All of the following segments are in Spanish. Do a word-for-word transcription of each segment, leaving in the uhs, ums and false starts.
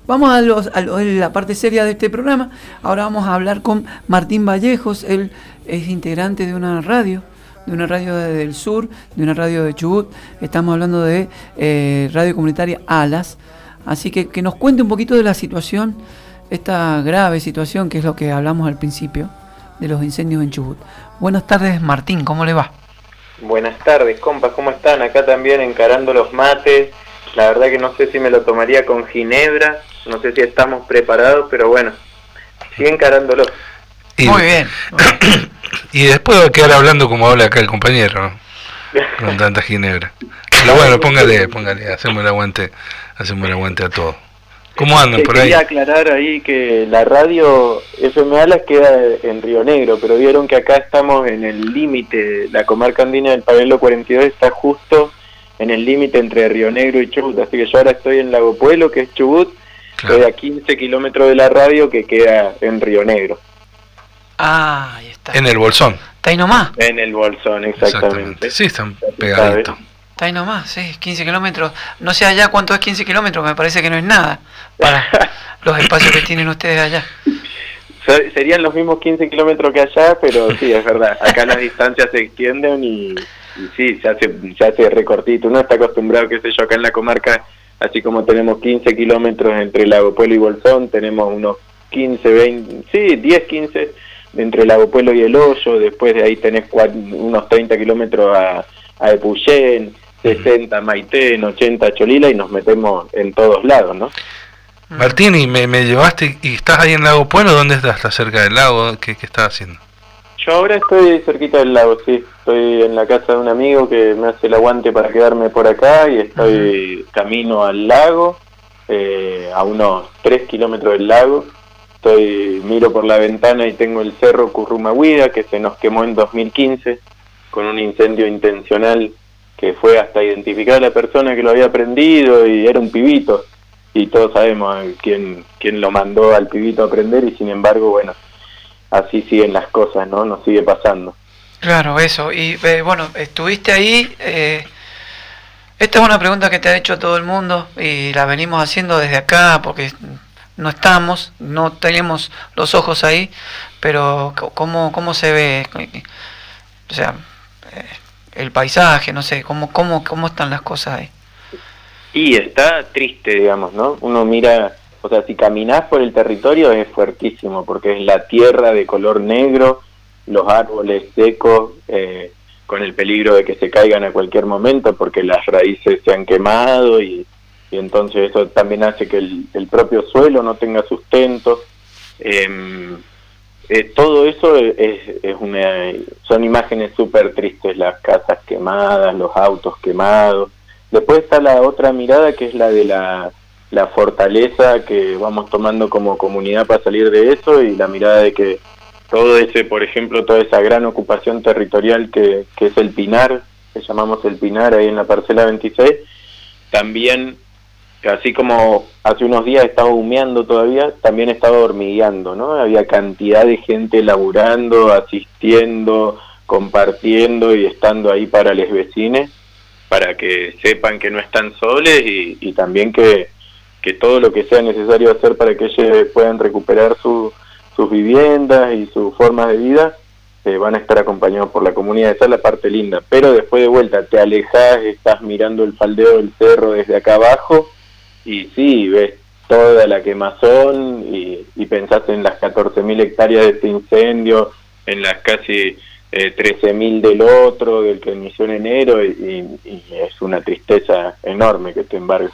vamos a, los, a, lo, a la parte seria de este programa. Ahora vamos a hablar con Martín Vallejos. Él es integrante de una radio, de una radio del sur, de una radio de Chubut. Estamos hablando de eh, Radio Comunitaria Alas. Así que que nos cuente un poquito de la situación, esta grave situación que es lo que hablamos al principio, de los incendios en Chubut. Buenas tardes, Martín, ¿cómo le va? Buenas tardes, compas, ¿cómo están? Acá también encarando los mates. La verdad que no sé si me lo tomaría con ginebra, no sé si estamos preparados, pero bueno, sigue encarándolo. Y, Muy bien. Y después va a quedar hablando como habla acá el compañero, ¿no? Con tanta ginebra. Pero bueno, póngale, póngale, hacemos el aguante, hacemos el aguante a todos. ¿Cómo andan por ahí? Quería aclarar ahí que la radio F M Alas queda en Río Negro, pero vieron que acá estamos en el límite, la comarca andina del Pabelo cuarenta y dos está justo en el límite entre Río Negro y Chubut, así que yo ahora estoy en Lago Puelo, que es Chubut, claro. Estoy a quince kilómetros de la radio que queda en Río Negro. Ah, ahí está. En el Bolsón. Está ahí nomás. En el Bolsón, exactamente. exactamente. Sí, están pegaditos. Está ahí nomás, sí, quince kilómetros. No sé allá cuánto es quince kilómetros, me parece que no es nada para los espacios que tienen ustedes allá. Serían los mismos quince kilómetros que allá, pero sí, es verdad. Acá las distancias se extienden y, y sí, se hace, se hace recortito. Uno está acostumbrado, qué sé yo, acá en la comarca, así como tenemos quince kilómetros entre Lago Puelo y Bolsón, tenemos unos quince, veinte, sí, diez, quince entre Lago Puelo y El Hoyo. Después de ahí tenés unos treinta kilómetros a, a Epuyén, sesenta Maitén, ochenta Cholila, y nos metemos en todos lados, ¿no? Martín, y me, me llevaste, y estás ahí en Lago Puelo, ¿dónde estás? ¿Estás cerca del lago? ¿Qué, qué estás haciendo? Yo ahora estoy cerquita del lago, sí. Estoy en la casa de un amigo que me hace el aguante para quedarme por acá, y estoy uh-huh. camino al lago, eh, a unos tres kilómetros del lago. Estoy, miro por la ventana y tengo el cerro Currumahuida, que se nos quemó en dos mil quince, con un incendio intencional que fue hasta identificar a la persona que lo había prendido, y era un pibito, y todos sabemos quién, quién lo mandó al pibito a prender, y sin embargo, bueno, así siguen las cosas, ¿no? Nos sigue pasando. Claro, eso. Y eh, bueno, estuviste ahí. Eh, esta es una pregunta que te ha hecho todo el mundo y la venimos haciendo desde acá porque no estamos, no tenemos los ojos ahí, pero ¿cómo, cómo se ve? O sea, eh, el paisaje, no sé, ¿cómo, cómo, cómo están las cosas ahí? Y está triste, digamos, ¿no? Uno mira, o sea, si caminás por el territorio es fuertísimo, porque es la tierra de color negro, los árboles secos, eh, con el peligro de que se caigan a cualquier momento, porque las raíces se han quemado, y, y entonces eso también hace que el, el propio suelo no tenga sustento. Eh, Eh, todo eso es, es una, son imágenes súper tristes, las casas quemadas, los autos quemados. Después está la otra mirada, que es la de la, la fortaleza que vamos tomando como comunidad para salir de eso, y la mirada de que todo ese, por ejemplo, toda esa gran ocupación territorial que, que es el Pinar, que llamamos el Pinar ahí en la parcela veintiséis, también, así como hace unos días estaba humeando todavía, también estaba hormigueando, ¿no? Había cantidad de gente laburando, asistiendo, compartiendo y estando ahí para los vecinos, para que sepan que no están solos, y, y también que, que todo lo que sea necesario hacer para que ellos puedan recuperar su, sus viviendas y sus formas de vida, eh, van a estar acompañados por la comunidad. Esa es la parte linda. Pero después de vuelta te alejás, estás mirando el faldeo del cerro desde acá abajo, y sí, ves toda la quemazón, y, y pensás en las catorce mil hectáreas de este incendio, en las casi eh, trece mil del otro, del que inició en enero, y, y es una tristeza enorme que te embarga.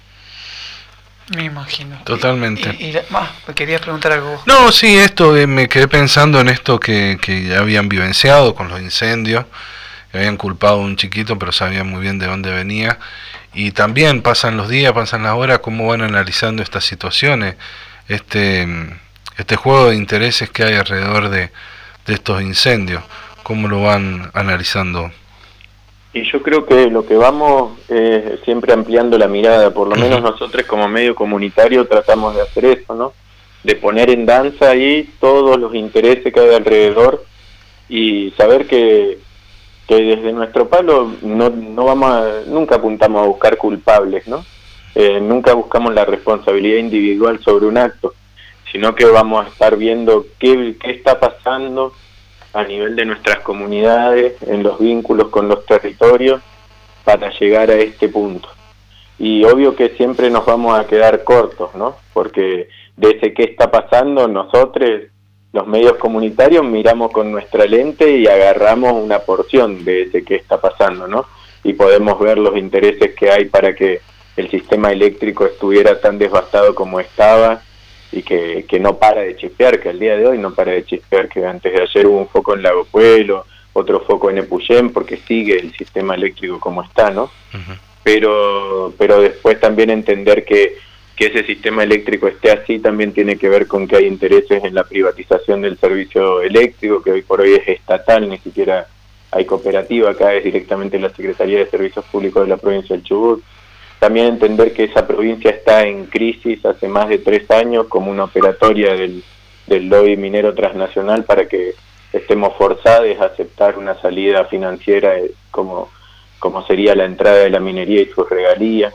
Me imagino. Totalmente. Y, y, y ah, me querías preguntar algo. No, sí, esto, eh, me quedé pensando en esto que, que ya habían vivenciado con los incendios, que habían culpado a un chiquito, pero sabían muy bien de dónde venía. Y también pasan los días, pasan las horas, cómo van analizando estas situaciones, este este juego de intereses que hay alrededor de, de estos incendios, cómo lo van analizando. Y yo creo que lo que vamos es siempre ampliando la mirada, por lo menos nosotros como medio comunitario tratamos de hacer eso, ¿no? De poner en danza ahí todos los intereses que hay alrededor, y saber que que desde nuestro palo no no vamos a, nunca apuntamos a buscar culpables, ¿no? eh, nunca buscamos la responsabilidad individual sobre un acto, sino que vamos a estar viendo qué, qué está pasando a nivel de nuestras comunidades, en los vínculos con los territorios, para llegar a este punto. Y obvio que siempre nos vamos a quedar cortos, ¿no? Porque de ese qué está pasando, nosotros, los medios comunitarios, miramos con nuestra lente y agarramos una porción de ese qué está pasando, ¿no? Y podemos ver los intereses que hay para que el sistema eléctrico estuviera tan devastado como estaba, y que, que no para de chispear, que al día de hoy no para de chispear, que antes de ayer hubo un foco en Lago Puelo, otro foco en Epuyén, porque sigue el sistema eléctrico como está, ¿no? Uh-huh. Pero pero después también entender que, que ese sistema eléctrico esté así también tiene que ver con que hay intereses en la privatización del servicio eléctrico, que hoy por hoy es estatal, ni siquiera hay cooperativa, acá es directamente la Secretaría de Servicios Públicos de la provincia del Chubut. También entender que esa provincia está en crisis hace más de tres años como una operatoria del, del lobby minero transnacional para que estemos forzados a aceptar una salida financiera como, como sería la entrada de la minería y sus regalías.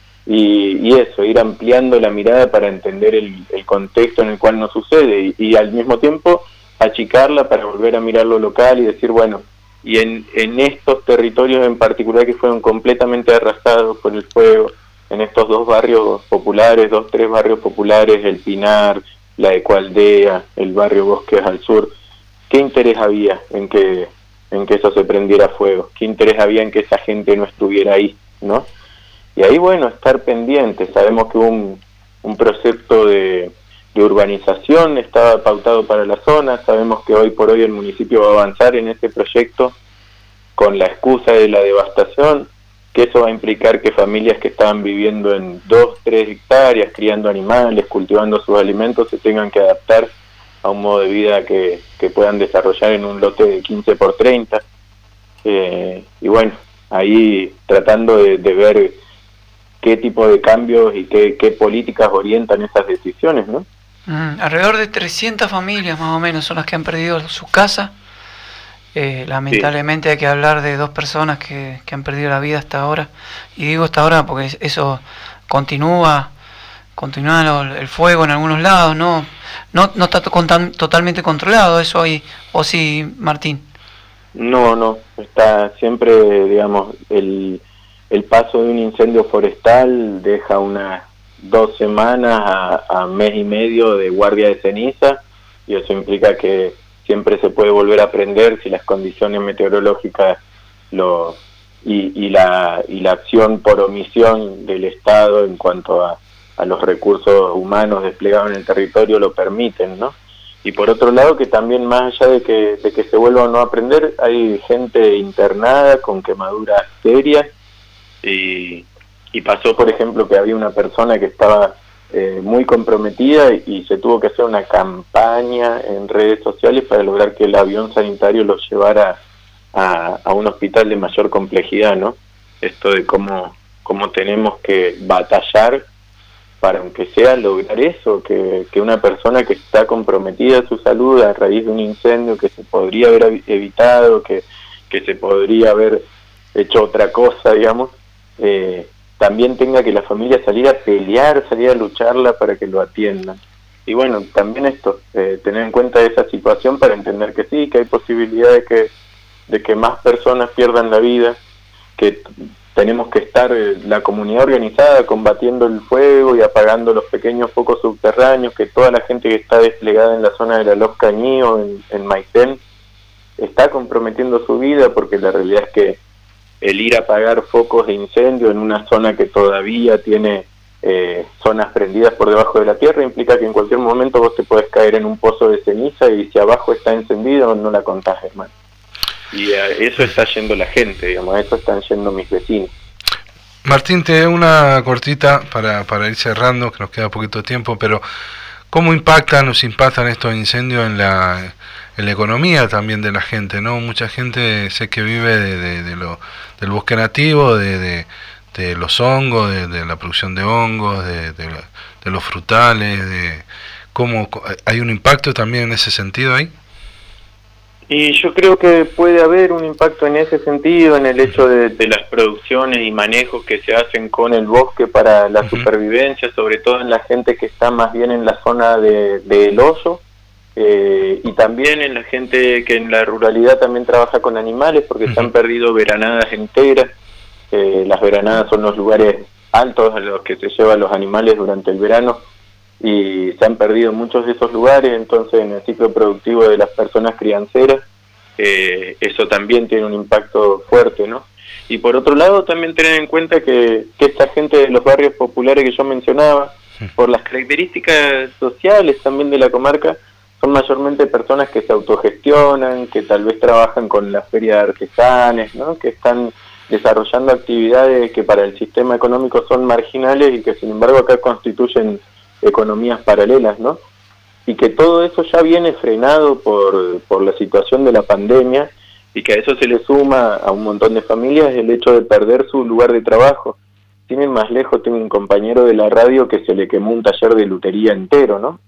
Y, y eso, ir ampliando la mirada para entender el, el contexto en el cual nos sucede y, y al mismo tiempo achicarla para volver a mirar lo local y decir, bueno, y en, en estos territorios en particular que fueron completamente arrasados por el fuego, en estos dos barrios populares, dos, tres barrios populares, el Pinar, la Ecualdea, el barrio Bosques al sur, ¿qué interés había en que, en que eso se prendiera fuego? ¿Qué interés había en que esa gente no estuviera ahí, no? Y ahí, bueno, estar pendientes. Sabemos que hubo un, un proyecto de, de urbanización estaba pautado para la zona, sabemos que hoy por hoy el municipio va a avanzar en ese proyecto con la excusa de la devastación, que eso va a implicar que familias que estaban viviendo en dos, tres hectáreas, criando animales, cultivando sus alimentos, se tengan que adaptar a un modo de vida que, que puedan desarrollar en un lote de quince por treinta. Eh, y bueno, ahí tratando de, de ver qué tipo de cambios y qué, qué políticas orientan esas decisiones, ¿no? Mm, alrededor de trescientas familias más o menos son las que han perdido su casa. Eh, lamentablemente sí. Hay que hablar de dos personas que, que han perdido la vida hasta ahora. Y digo hasta ahora porque eso continúa, continúa lo, el fuego en algunos lados, ¿no? No, no está to- totalmente controlado eso ahí, ¿o sí, Martín? No, no, está siempre, digamos, el, el paso de un incendio forestal deja unas dos semanas a, a mes y medio de guardia de ceniza, y eso implica que siempre se puede volver a prender si las condiciones meteorológicas lo y, y la y la acción por omisión del Estado en cuanto a, a los recursos humanos desplegados en el territorio lo permiten, ¿no? Y por otro lado, que también más allá de que, de que se vuelva o no a prender, hay gente internada con quemaduras serias, y, y pasó, por ejemplo, que había una persona que estaba eh, muy comprometida y, y se tuvo que hacer una campaña en redes sociales para lograr que el avión sanitario lo llevara a, a un hospital de mayor complejidad, ¿no? Esto de cómo, cómo tenemos que batallar para, aunque sea, lograr eso, que, que una persona que está comprometida a su salud a raíz de un incendio que se podría haber evitado, que, que se podría haber hecho otra cosa, digamos, eh, también tenga que la familia salir a pelear, salir a lucharla para que lo atiendan. Y bueno, también esto, eh, tener en cuenta esa situación para entender que sí, que hay posibilidad de que, de que más personas pierdan la vida, que tenemos que estar eh, la comunidad organizada combatiendo el fuego y apagando los pequeños focos subterráneos, que toda la gente que está desplegada en la zona de la Los Cañío, en, en Maitén, está comprometiendo su vida, porque la realidad es que el ir a apagar focos de incendio en una zona que todavía tiene eh, zonas prendidas por debajo de la tierra implica que en cualquier momento vos te podés caer en un pozo de ceniza y si abajo está encendido no la contás, hermano. Y a eso está yendo la gente, digamos, a eso están yendo mis vecinos. Martín, te doy una cortita para, para ir cerrando, que nos queda poquito tiempo, pero ¿cómo impactan, nos impactan estos incendios en la, en la economía también de la gente, ¿no? Mucha gente sé que vive de, de, de lo, del bosque nativo, de, de, de los hongos, de, de la producción de hongos, de, de, de los frutales, de ¿cómo hay un impacto también en ese sentido ahí? Y yo creo que puede haber un impacto en ese sentido, en el hecho de, de las producciones y manejos que se hacen con el bosque para la uh-huh. supervivencia, sobre todo en la gente que está más bien en la zona de, de El Hoyo, eh, y también en la gente que en la ruralidad también trabaja con animales, porque uh-huh. se han perdido veranadas enteras. Eh, las veranadas son los lugares altos a los que se llevan los animales durante el verano, y se han perdido muchos de esos lugares. Entonces en el ciclo productivo de las personas crianceras eh, eso también tiene un impacto fuerte, ¿no? Y por otro lado también tener en cuenta que, que esta gente de los barrios populares que yo mencionaba, por las características sociales también de la comarca, son mayormente personas que se autogestionan, que tal vez trabajan con la feria de artesanes, ¿no? Que están desarrollando actividades que para el sistema económico son marginales y que sin embargo acá constituyen economías paralelas, ¿no? Y que todo eso ya viene frenado por, por la situación de la pandemia, y que a eso se le suma a un montón de familias el hecho de perder su lugar de trabajo. Tienen más lejos, tengo un compañero de la radio que se le quemó un taller de lutería entero, ¿no?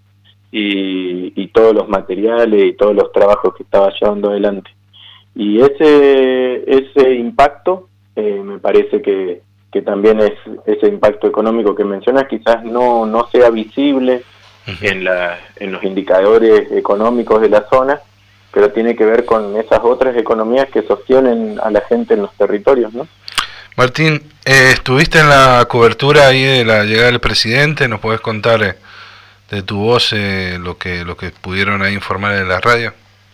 Y, y todos los materiales y todos los trabajos que estaba llevando adelante. Y ese, ese impacto, eh, me parece que que también es ese impacto económico que mencionas, quizás no no sea visible uh-huh. en la en los indicadores económicos de la zona, pero tiene que ver con esas otras economías que sostienen a la gente en los territorios, ¿no? Martín, eh, estuviste en la cobertura ahí de la llegada del presidente. ¿Nos podés contar eh, de tu voz eh, lo que lo que pudieron ahí informar en la radio?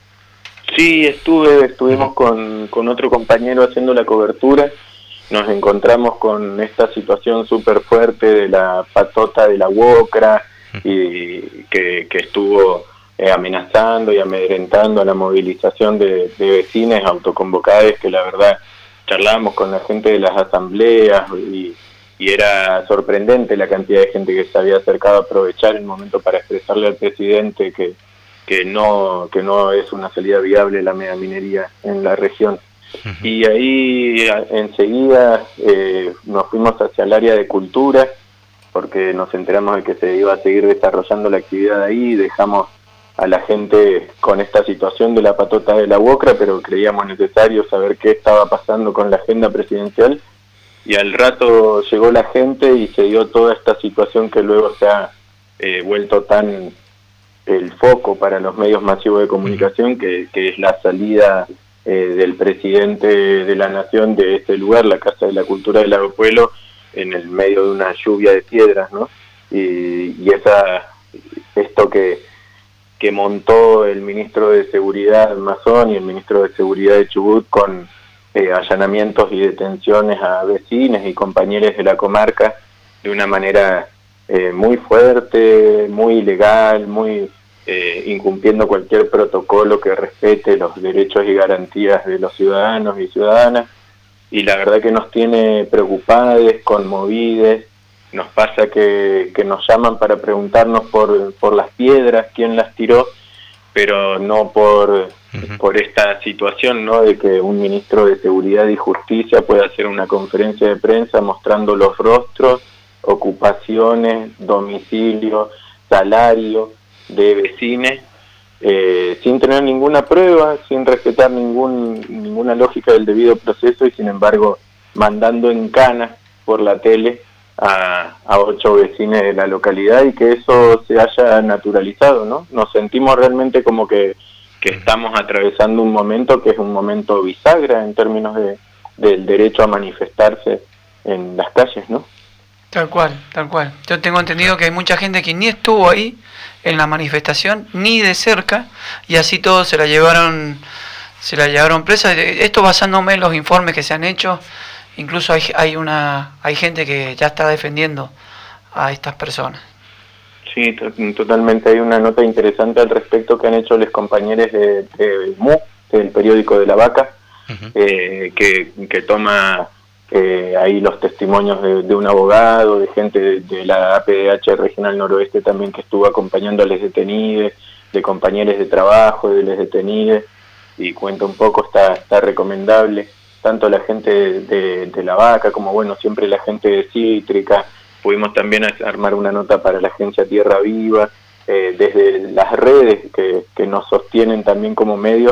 Sí, estuve estuvimos uh-huh. con, con otro compañero haciendo la cobertura. Nos encontramos con esta situación súper fuerte de la patota de la Uocra, y que, que estuvo eh, amenazando y amedrentando a la movilización de, de vecinos autoconvocados, que la verdad charlábamos con la gente de las asambleas y, y era sorprendente la cantidad de gente que se había acercado a aprovechar el momento para expresarle al presidente que, que, no, que no es una salida viable la megaminería en la región. Uh-huh. Y ahí enseguida eh, nos fuimos hacia el área de cultura, porque nos enteramos de que se iba a seguir desarrollando la actividad ahí, y dejamos a la gente con esta situación de la patota de la Uocra, pero creíamos necesario saber qué estaba pasando con la agenda presidencial, y al rato llegó la gente y se dio toda esta situación que luego se ha eh, vuelto tan el foco para los medios masivos de comunicación, que, que es la salida Eh, del presidente de la nación de este lugar, la Casa de la Cultura del Lago Puelo, en el medio de una lluvia de piedras, ¿no? Y, y esa esto que, que montó el ministro de Seguridad Mazón y el ministro de Seguridad de Chubut con eh, allanamientos y detenciones a vecinos y compañeros de la comarca de una manera eh, muy fuerte, muy ilegal, muy eh, incumpliendo cualquier protocolo que respete los derechos y garantías de los ciudadanos y ciudadanas, y la verdad que nos tiene preocupados, conmovidos. Nos pasa que, que nos llaman para preguntarnos por, por las piedras, quién las tiró, pero no por, uh-huh. por esta situación, ¿no?, de que un ministro de Seguridad y Justicia pueda hacer una conferencia de prensa mostrando los rostros, ocupaciones, domicilio, salario de vecinos, eh, sin tener ninguna prueba, sin respetar ningún ninguna lógica del debido proceso, y sin embargo mandando en cana por la tele a, a ocho vecinos de la localidad, y que eso se haya naturalizado, ¿no? Nos sentimos realmente como que, que estamos atravesando un momento que es un momento bisagra en términos de del derecho a manifestarse en las calles, ¿no? Tal cual, tal cual. Yo tengo entendido que hay mucha gente que ni estuvo ahí en la manifestación, ni de cerca, y así todos se la llevaron, se la llevaron presa. Esto basándome en los informes que se han hecho. Incluso hay, hay una hay gente que ya está defendiendo a estas personas. Sí, to totalmente. Hay una nota interesante al respecto que han hecho los compañeros de, de M U, del periódico de La Vaca, uh-huh. eh, que, que toma eh, ahí los testimonios de, de un abogado, de gente de, de la A P D H Regional Noroeste también, que estuvo acompañando a los detenidos, de compañeros de trabajo de los detenidos, y cuenta un poco, está, está recomendable. Tanto la gente de, de, de La Vaca como, bueno, siempre la gente de Cítrica. Pudimos también armar una nota para la agencia Tierra Viva, eh, desde las redes que, que nos sostienen también como medios.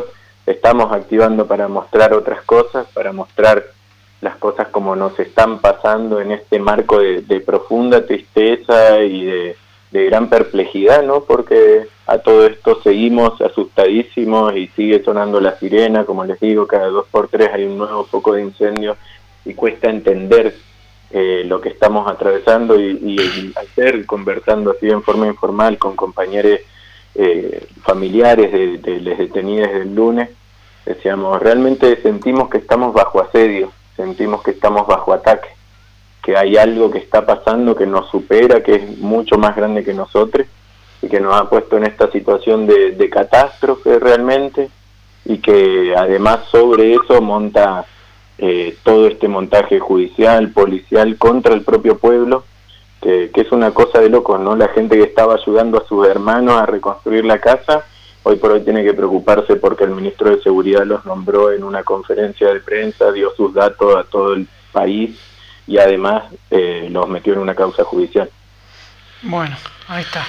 estamos activando para mostrar otras cosas, para mostrar las cosas como nos están pasando en este marco de, de profunda tristeza y de, de gran perplejidad, ¿no? Porque a todo esto seguimos asustadísimos y sigue sonando la sirena, como les digo, cada dos por tres hay un nuevo foco de incendio y cuesta entender eh, lo que estamos atravesando y, y, y ayer conversando así en forma informal con compañeros eh, familiares de, de los detenidos del lunes, decíamos, realmente sentimos que estamos bajo asedio, sentimos que estamos bajo ataque, que hay algo que está pasando que nos supera, que es mucho más grande que nosotros y que nos ha puesto en esta situación de, de catástrofe realmente, y que además sobre eso monta eh, todo este montaje judicial, policial contra el propio pueblo, que, que es una cosa de locos, ¿no? La gente que estaba ayudando a sus hermanos a reconstruir la casa, hoy por hoy tiene que preocuparse porque el ministro de Seguridad los nombró en una conferencia de prensa, dio sus datos a todo el país y además eh, los metió en una causa judicial. Bueno, ahí está.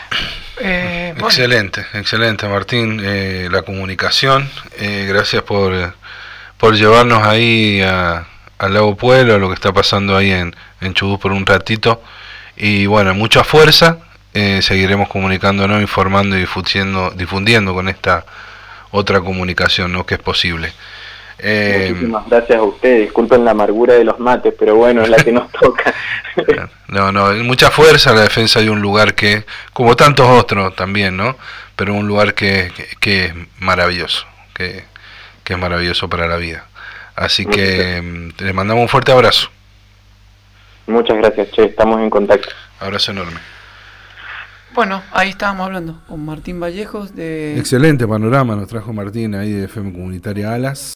Eh, bueno. Excelente, excelente Martín, eh, la comunicación, eh, gracias por, por llevarnos ahí a, al Lago Pueblo, a lo que está pasando ahí en, en Chubut por un ratito, y bueno, mucha fuerza, eh, seguiremos comunicándonos, informando y difundiendo, difundiendo con esta otra comunicación, ¿no? Que es posible. Eh, Muchísimas gracias a ustedes, disculpen la amargura de los mates, pero bueno, es la que nos toca. No, no, mucha fuerza la defensa de un lugar que, como tantos otros también, ¿no? Pero un lugar que, que, que es maravilloso, que, que es maravilloso para la vida. Así que les mandamos un fuerte abrazo. Muchas gracias, Che, estamos en contacto. Abrazo enorme. Bueno, ahí estábamos hablando con Martín Vallejos de... Excelente panorama nos trajo Martín ahí de F M Comunitaria Alas.